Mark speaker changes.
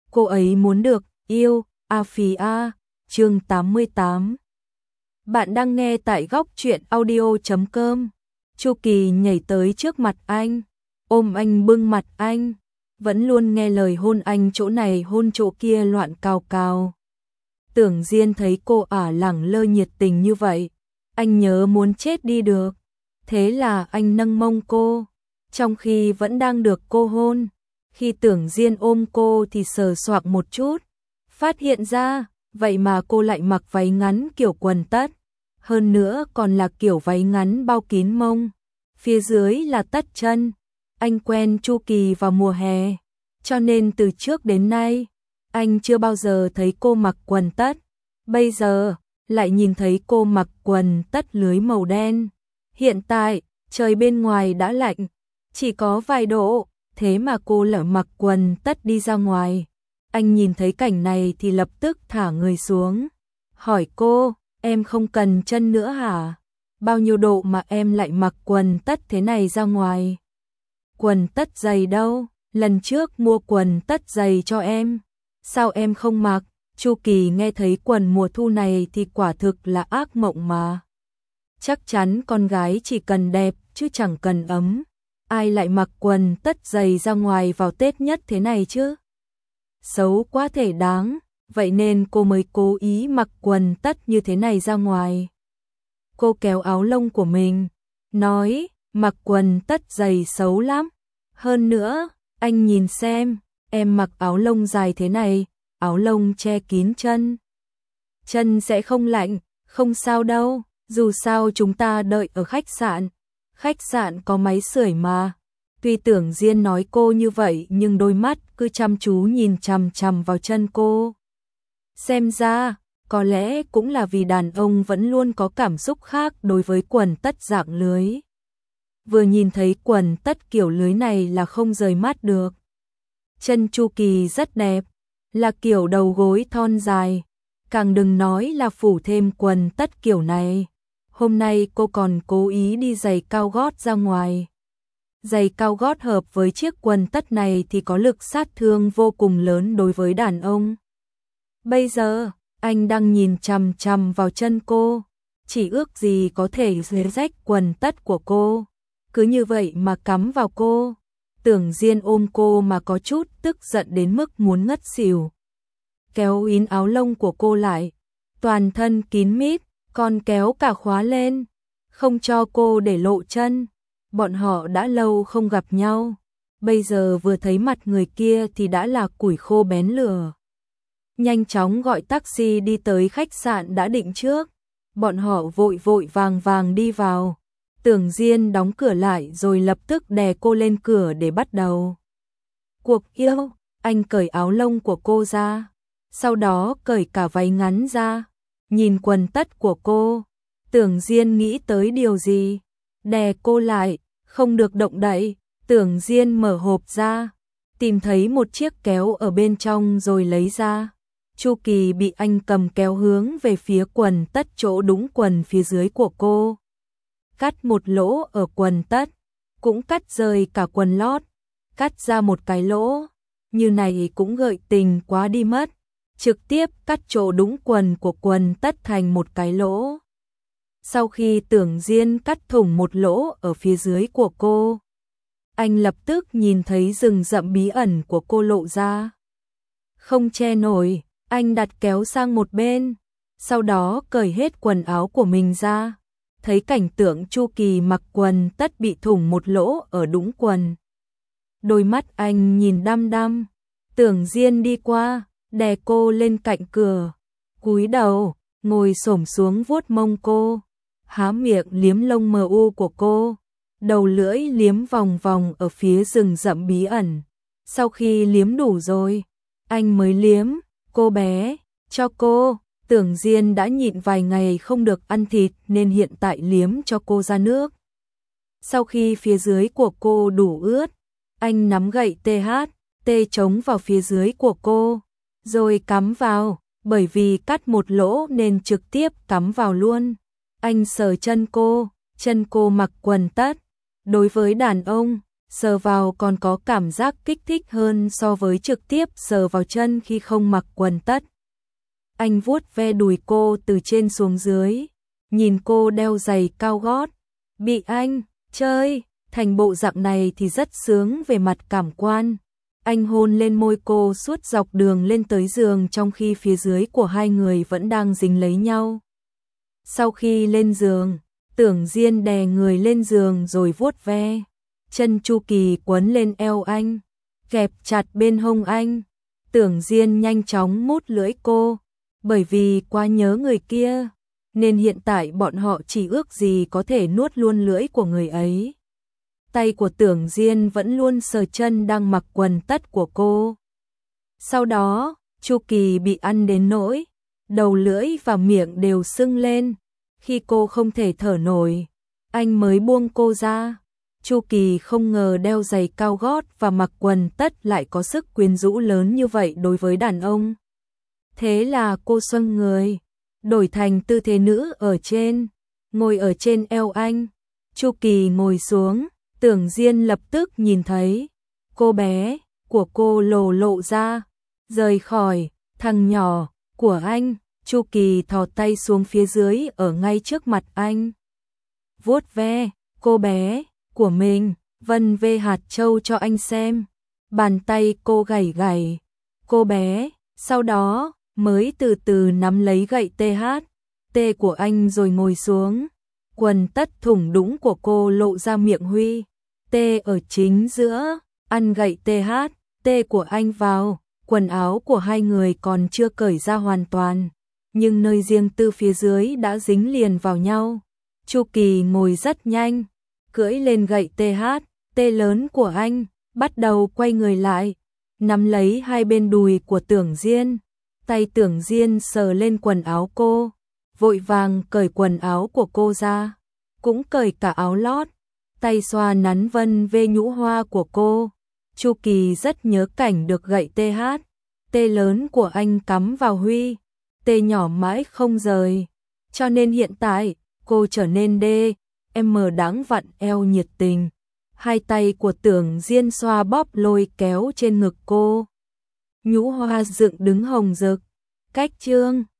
Speaker 1: cô ấy muốn được yêu, a phì a, chương 88. Bạn đang nghe tại góc truyện audio.com. Chu Kỳ nhảy tới trước mặt anh, ôm anh bưng mặt anh, vẫn luôn nghe lời hôn anh chỗ này hôn chỗ kia loạn cào cào. Tưởng Diên thấy cô lẳng lơ nhiệt tình như vậy, anh nhớ muốn chết đi được. Thế là anh nâng mông cô, trong khi vẫn đang được cô hôn. Khi Tưởng Diên ôm cô thì sờ soạng một chút, phát hiện ra, vậy mà cô lại mặc váy ngắn kiểu quần tất, hơn nữa còn là kiểu váy ngắn bao kín mông, phía dưới là tất chân. Anh quen Chu Kỳ vào mùa hè, cho nên từ trước đến nay, anh chưa bao giờ thấy cô mặc quần tất. Bây giờ, lại nhìn thấy cô mặc quần tất lưới màu đen. Hiện tại, trời bên ngoài đã lạnh, chỉ có vài độ, thế mà cô lỡ mặc quần tất đi ra ngoài. Anh nhìn thấy cảnh này thì lập tức thả người xuống, hỏi cô, em không cần chân nữa hả? Bao nhiêu độ mà em lại mặc quần tất thế này ra ngoài? Quần tất dày đâu, lần trước mua quần tất dày cho em, sao em không mặc? Chu Kỳ nghe thấy quần mùa thu này thì quả thực là ác mộng mà. Chắc chắn con gái chỉ cần đẹp chứ chẳng cần ấm, ai lại mặc quần tất dày ra ngoài vào Tết nhất thế này chứ? Xấu quá thể đáng, vậy nên cô mới cố ý mặc quần tất như thế này ra ngoài. Cô kéo áo lông của mình, nói, mặc quần tất dày xấu lắm. Hơn nữa, anh nhìn xem, em mặc áo lông dài thế này, áo lông che kín chân. Chân sẽ không lạnh, không sao đâu, dù sao chúng ta đợi ở khách sạn có máy sưởi mà. Tuy Tưởng Diên nói cô như vậy nhưng đôi mắt cứ chăm chú nhìn chằm chằm vào chân cô. Xem ra, có lẽ cũng là vì đàn ông vẫn luôn có cảm xúc khác đối với quần tất dạng lưới. Vừa nhìn thấy quần tất kiểu lưới này là không rời mắt được. Chân Chu Kỳ rất đẹp, là kiểu đầu gối thon dài, càng đừng nói là phủ thêm quần tất kiểu này. Hôm nay cô còn cố ý đi giày cao gót ra ngoài. Giày cao gót hợp với chiếc quần tất này thì có lực sát thương vô cùng lớn đối với đàn ông. Bây giờ, anh đang nhìn chằm chằm vào chân cô, chỉ ước gì có thể xé rách quần tất của cô, cứ như vậy mà cắm vào cô. Tưởng Diên ôm cô mà có chút tức giận đến mức muốn ngất xỉu. Kéo ín áo lông của cô lại, toàn thân kín mít, còn kéo cả khóa lên, không cho cô để lộ chân. Bọn họ đã lâu không gặp nhau, bây giờ vừa thấy mặt người kia thì đã là củi khô bén lửa. Nhanh chóng gọi taxi đi tới khách sạn đã định trước, bọn họ vội vội vàng vàng đi vào. Tưởng Diên đóng cửa lại rồi lập tức đè cô lên cửa để bắt đầu cuộc yêu. Anh cởi áo lông của cô ra, sau đó cởi cả váy ngắn ra, nhìn quần tất của cô. Tưởng Diên nghĩ tới điều gì, đè cô lại, không được động đậy. Tưởng Diên mở hộp ra, tìm thấy một chiếc kéo ở bên trong rồi lấy ra. Chu Kỳ bị anh cầm kéo hướng về phía quần tất chỗ đúng quần phía dưới của cô. Cắt một lỗ ở quần tất, cũng cắt rời cả quần lót, cắt ra một cái lỗ, như này cũng gợi tình quá đi mất. Trực tiếp cắt chỗ đúng quần của quần tất thành một cái lỗ. Sau khi Tưởng Diên cắt thủng một lỗ ở phía dưới của cô, anh lập tức nhìn thấy rừng rậm bí ẩn của cô lộ ra. Không che nổi, anh đặt kéo sang một bên, sau đó cởi hết quần áo của mình ra. Thấy cảnh tượng Chu Kỳ mặc quần tất bị thủng một lỗ ở đúng quần. Đôi mắt anh nhìn đăm đăm. Tưởng Diên đi qua, đè cô lên cạnh cửa, cúi đầu, ngồi xổm xuống vuốt mông cô, há miệng liếm lông mờ u của cô, đầu lưỡi liếm vòng vòng ở phía rừng rậm bí ẩn. Sau khi liếm đủ rồi, anh mới liếm, cô bé, cho cô. Tưởng Diên đã nhịn vài ngày không được ăn thịt nên hiện tại liếm cho cô ra nước. Sau khi phía dưới của cô đủ ướt, anh nắm gậy THT chống vào phía dưới của cô, rồi cắm vào, bởi vì cắt một lỗ nên trực tiếp cắm vào luôn. Anh sờ chân cô mặc quần tất. Đối với đàn ông, sờ vào còn có cảm giác kích thích hơn so với trực tiếp sờ vào chân khi không mặc quần tất. Anh vuốt ve đùi cô từ trên xuống dưới, nhìn cô đeo giày cao gót, bị anh chơi thành bộ dạng này thì rất sướng về mặt cảm quan. Anh hôn lên môi cô suốt dọc đường lên tới giường trong khi phía dưới của hai người vẫn đang dính lấy nhau. Sau khi lên giường, Tưởng Diên đè người lên giường rồi vuốt ve. Chân Chu Kỳ quấn lên eo anh, kẹp chặt bên hông anh. Tưởng Diên nhanh chóng mút lưỡi cô, bởi vì quá nhớ người kia, nên hiện tại bọn họ chỉ ước gì có thể nuốt luôn lưỡi của người ấy. Tay của Tưởng Diên vẫn luôn sờ chân đang mặc quần tất của cô. Sau đó, Chu Kỳ bị ăn đến nỗi đầu lưỡi và miệng đều sưng lên. Khi cô không thể thở nổi, anh mới buông cô ra. Chu Kỳ không ngờ đeo giày cao gót và mặc quần tất lại có sức quyến rũ lớn như vậy đối với đàn ông. Thế là cô xoay người, đổi thành tư thế nữ ở trên, ngồi ở trên eo anh. Chu Kỳ ngồi xuống, Tưởng Diên lập tức nhìn thấy cô bé của cô lộ ra, rời khỏi thằng nhỏ của anh. Chu Kỳ thò tay xuống phía dưới ở ngay trước mặt anh, vuốt ve cô bé của mình, vân vê hạt châu cho anh xem. Bàn tay cô gảy gảy cô bé, sau đó mới từ từ nắm lấy gậy THT của anh rồi ngồi xuống. Quần tất thủng đũng của cô lộ ra miệng Huy T ở chính giữa, ăn gậy THT của anh vào. Quần áo của hai người còn chưa cởi ra hoàn toàn, nhưng nơi riêng tư phía dưới đã dính liền vào nhau. Chu Kỳ ngồi rất nhanh, cưỡi lên gậy THT lớn của anh, bắt đầu quay người lại, nắm lấy hai bên đùi của Tưởng Diên. Tay Tưởng Diên sờ lên quần áo cô, vội vàng cởi quần áo của cô ra, cũng cởi cả áo lót, tay xoa nắn vân vê nhũ hoa của cô. Chu Kỳ rất nhớ cảnh được gậy THT lớn của anh cắm vào Huy T nhỏ mãi không rời, cho nên hiện tại cô trở nên đáng vặn eo nhiệt tình. Hai tay của Tưởng Diên xoa bóp lôi kéo trên ngực cô. Nhũ hoa dựng đứng hồng rực. Cách chương